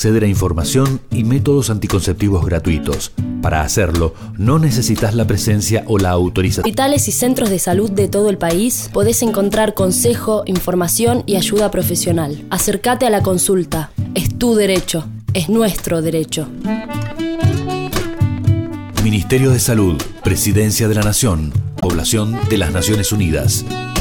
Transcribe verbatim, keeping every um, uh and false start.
acceder a información y métodos anticonceptivos gratuitos. Para hacerlo, no necesitas la presencia o la autorización. En hospitales y centros de salud de todo el país podés encontrar consejo, información y ayuda profesional. Acércate a la consulta. Es tu derecho. Es nuestro derecho. Ministerio de Salud, Presidencia de la Nación, Población de las Naciones Unidas.